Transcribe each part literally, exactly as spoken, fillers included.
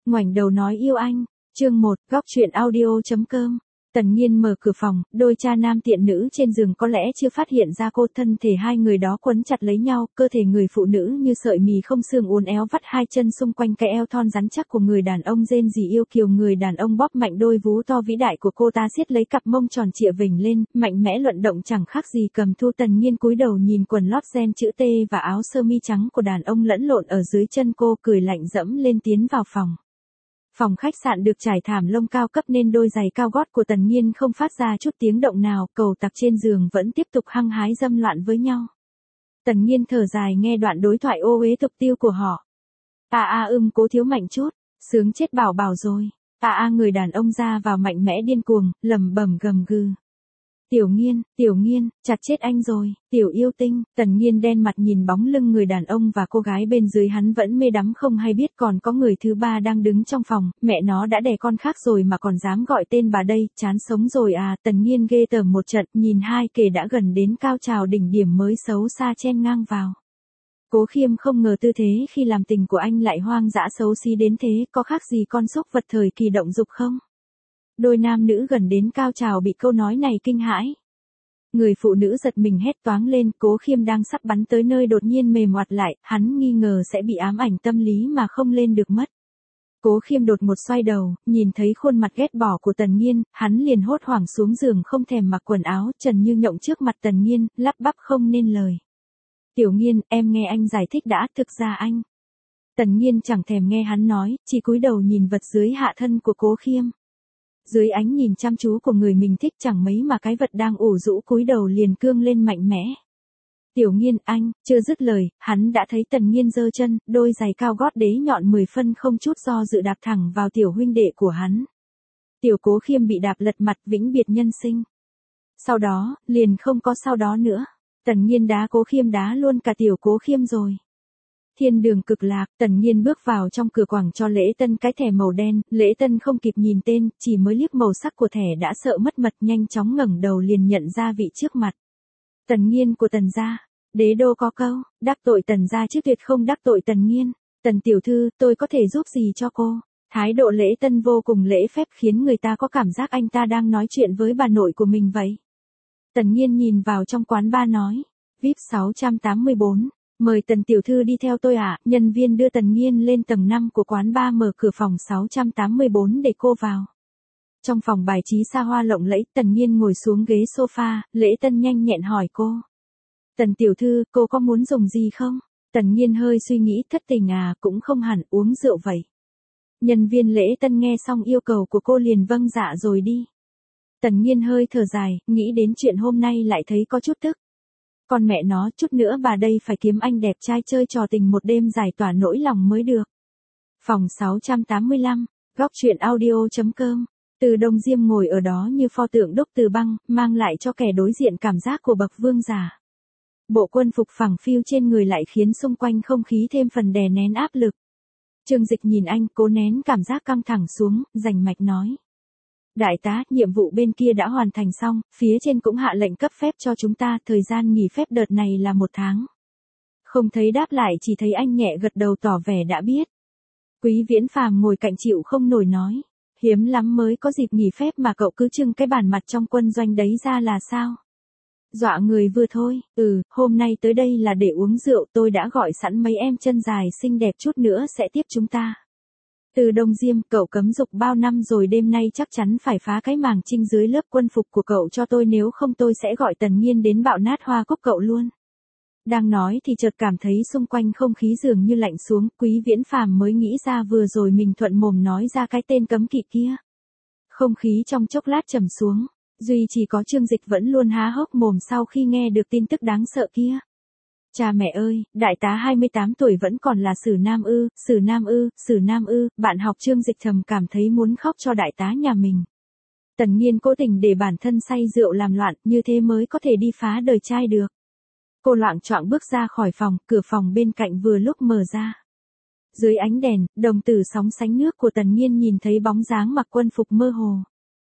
ngoảnh đầu nói yêu anh. Chương một, góc truyện audio.com. Tần Nhiên mở cửa phòng, đôi cha nam tiện nữ trên giường có lẽ chưa phát hiện ra cô, thân thể hai người đó quấn chặt lấy nhau, cơ thể người phụ nữ như sợi mì không xương uốn éo vắt hai chân xung quanh cái eo thon rắn chắc của người đàn ông, rên rỉ yêu kiều. Người đàn ông bóp mạnh đôi vú to vĩ đại của cô ta, siết lấy cặp mông tròn trịa vểnh lên, mạnh mẽ luận động chẳng khác gì cầm thu. Tần Nhiên cúi đầu nhìn quần lót ren chữ T và áo sơ mi trắng của đàn ông lẫn lộn ở dưới chân cô, cười lạnh dẫm lên tiến vào phòng. Phòng khách sạn được trải thảm lông cao cấp nên đôi giày cao gót của Tần Nhiên không phát ra chút tiếng động nào, cầu tặc trên giường vẫn tiếp tục hăng hái dâm loạn với nhau. Tần Nhiên thở dài nghe đoạn đối thoại ô uế tục tiêu của họ. À à ưm cố thiếu mạnh chút, sướng chết bảo bảo rồi. À à người đàn ông ra vào mạnh mẽ điên cuồng, lẩm bẩm gầm gừ. Tiểu Nhiên, Tiểu Nhiên, chặt chết anh rồi, Tiểu yêu tinh. Tần Nhiên đen mặt nhìn bóng lưng người đàn ông và cô gái bên dưới, hắn vẫn mê đắm không hay biết còn có người thứ ba đang đứng trong phòng, mẹ nó đã đẻ con khác rồi mà còn dám gọi tên bà đây, chán sống rồi à. Tần Nhiên ghê tởm một trận, nhìn hai kề đã gần đến cao trào đỉnh điểm mới xấu xa chen ngang vào. Cố Khiêm không ngờ tư thế khi làm tình của anh lại hoang dã xấu xí đến thế, có khác gì con súc vật thời kỳ động dục không? Đôi nam nữ gần đến cao trào bị câu nói này kinh hãi. Người phụ nữ giật mình hét toáng lên, Cố Khiêm đang sắp bắn tới nơi đột nhiên mềm oặt lại, hắn nghi ngờ sẽ bị ám ảnh tâm lý mà không lên được mất. Cố Khiêm đột một xoay đầu, nhìn thấy khuôn mặt ghét bỏ của Tần Nhiên, hắn liền hốt hoảng xuống giường không thèm mặc quần áo, trần như nhộng trước mặt Tần Nhiên, lắp bắp không nên lời. Tiểu Nhiên, em nghe anh giải thích đã, thực ra anh. Tần Nhiên chẳng thèm nghe hắn nói, chỉ cúi đầu nhìn vật dưới hạ thân của Cố Khiêm. Dưới ánh nhìn chăm chú của người mình thích, chẳng mấy mà cái vật đang ủ rũ cúi đầu liền cương lên mạnh mẽ. Tiểu Nhiên, anh, chưa dứt lời, hắn đã thấy Tần Nhiên giơ chân, đôi giày cao gót đế nhọn mười phân không chút do dự đạp thẳng vào tiểu huynh đệ của hắn. Tiểu Cố Khiêm bị đạp lật mặt, vĩnh biệt nhân sinh. Sau đó, liền không có sau đó nữa. Tần Nhiên đá Cố Khiêm đá luôn cả tiểu Cố Khiêm rồi. Thiên đường cực lạc. Tần Nhiên bước vào trong cửa quảng cho Lễ Tân cái thẻ màu đen, Lễ Tân không kịp nhìn tên, chỉ mới liếc màu sắc của thẻ đã sợ mất mật, nhanh chóng ngẩng đầu liền nhận ra vị trước mặt. Tần Nhiên của Tần gia. Đế đô có câu, đắc tội Tần gia chứ tuyệt không đắc tội Tần Nhiên. Tần tiểu thư, tôi có thể giúp gì cho cô? Thái độ Lễ Tân vô cùng lễ phép khiến người ta có cảm giác anh ta đang nói chuyện với bà nội của mình vậy. Tần Nhiên nhìn vào trong quán bar nói, vê i pê sáu trăm tám mươi bốn. Mời Tần tiểu thư đi theo tôi ạ. À? Nhân viên đưa Tần Nhiên lên tầng năm của quán bar, mở cửa phòng sáu trăm tám mươi bốn để cô vào. Trong phòng bài trí xa hoa lộng lẫy, Tần Nhiên ngồi xuống ghế sofa, Lễ Tân nhanh nhẹn hỏi cô. Tần tiểu thư, cô có muốn dùng gì không? Tần Nhiên hơi suy nghĩ, thất tình à, cũng không hẳn, uống rượu vậy. Nhân viên Lễ Tân nghe xong yêu cầu của cô liền vâng dạ rồi đi. Tần Nhiên hơi thở dài, nghĩ đến chuyện hôm nay lại thấy có chút tức. Con mẹ nó, chút nữa bà đây phải kiếm anh đẹp trai chơi trò tình một đêm giải tỏa nỗi lòng mới được. Phòng sáu trăm tám mươi lăm, góc truyện audio.com. Từ Đông Diêm ngồi ở đó như pho tượng đúc từ băng, mang lại cho kẻ đối diện cảm giác của bậc vương giả. Bộ quân phục phẳng phiu trên người lại khiến xung quanh không khí thêm phần đè nén áp lực. Trương Dịch nhìn anh, cố nén cảm giác căng thẳng xuống, rành mạch nói. Đại tá, nhiệm vụ bên kia đã hoàn thành xong, phía trên cũng hạ lệnh cấp phép cho chúng ta, thời gian nghỉ phép đợt này là một tháng. Không thấy đáp lại, chỉ thấy anh nhẹ gật đầu tỏ vẻ đã biết. Quý Viễn Phàm ngồi cạnh chịu không nổi nói, hiếm lắm mới có dịp nghỉ phép mà cậu cứ trưng cái bản mặt trong quân doanh đấy ra là sao? Dọa người vừa thôi. Ừ, hôm nay tới đây là để uống rượu, tôi đã gọi sẵn mấy em chân dài xinh đẹp chút nữa sẽ tiếp chúng ta. Từ Đông Diêm, cậu cấm dục bao năm rồi, đêm nay chắc chắn phải phá cái màng trinh dưới lớp quân phục của cậu cho tôi, nếu không tôi sẽ gọi Tần Nhiên đến bạo nát hoa cúc cậu luôn. Đang nói thì chợt cảm thấy xung quanh không khí dường như lạnh xuống, Quý Viễn Phàm mới nghĩ ra vừa rồi mình thuận mồm nói ra cái tên cấm kỵ kia. Không khí trong chốc lát trầm xuống, duy chỉ có Trương Dịch vẫn luôn há hốc mồm sau khi nghe được tin tức đáng sợ kia. Cha mẹ ơi, đại tá hai mươi tám tuổi vẫn còn là Sử Nam ư, Sử Nam ư, Sử Nam ư, bạn học Trương Dịch thầm cảm thấy muốn khóc cho đại tá nhà mình. Tần Nhiên cố tình để bản thân say rượu làm loạn, như thế mới có thể đi phá đời trai được. Cô loạng choạng bước ra khỏi phòng, cửa phòng bên cạnh vừa lúc mở ra. Dưới ánh đèn, đồng tử sóng sánh nước của Tần Nhiên nhìn thấy bóng dáng mặc quân phục mơ hồ.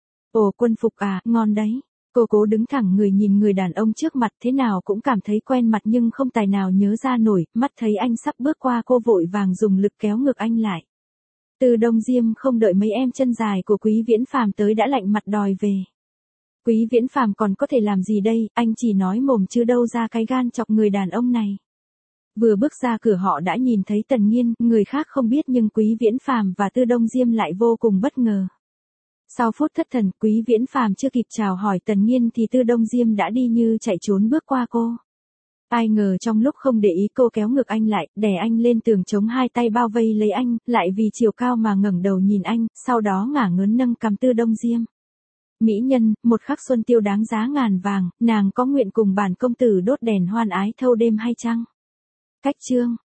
Ồ, quân phục à, ngon đấy. Cô cố đứng thẳng người nhìn người đàn ông trước mặt, thế nào cũng cảm thấy quen mặt nhưng không tài nào nhớ ra nổi, mắt thấy anh sắp bước qua cô vội vàng dùng lực kéo ngược anh lại. Tư Đông Diêm không đợi mấy em chân dài của Quý Viễn Phàm tới đã lạnh mặt đòi về. Quý Viễn Phàm còn có thể làm gì đây, anh chỉ nói mồm chứ đâu ra cái gan chọc người đàn ông này. Vừa bước ra cửa họ đã nhìn thấy Tần Nghiên, người khác không biết nhưng Quý Viễn Phàm và Tư Đông Diêm lại vô cùng bất ngờ. Sau phút thất thần, Quý Viễn Phàm chưa kịp chào hỏi Tần Nghiên thì Tư Đông Diêm đã đi như chạy trốn bước qua cô. Ai ngờ trong lúc không để ý cô kéo ngực anh lại, đè anh lên tường chống hai tay bao vây lấy anh, lại vì chiều cao mà ngẩng đầu nhìn anh, sau đó ngả ngớn nâng cằm Tư Đông Diêm. Mỹ nhân, một khắc xuân tiêu đáng giá ngàn vàng, nàng có nguyện cùng bản công tử đốt đèn hoan ái thâu đêm hay chăng? Cách chương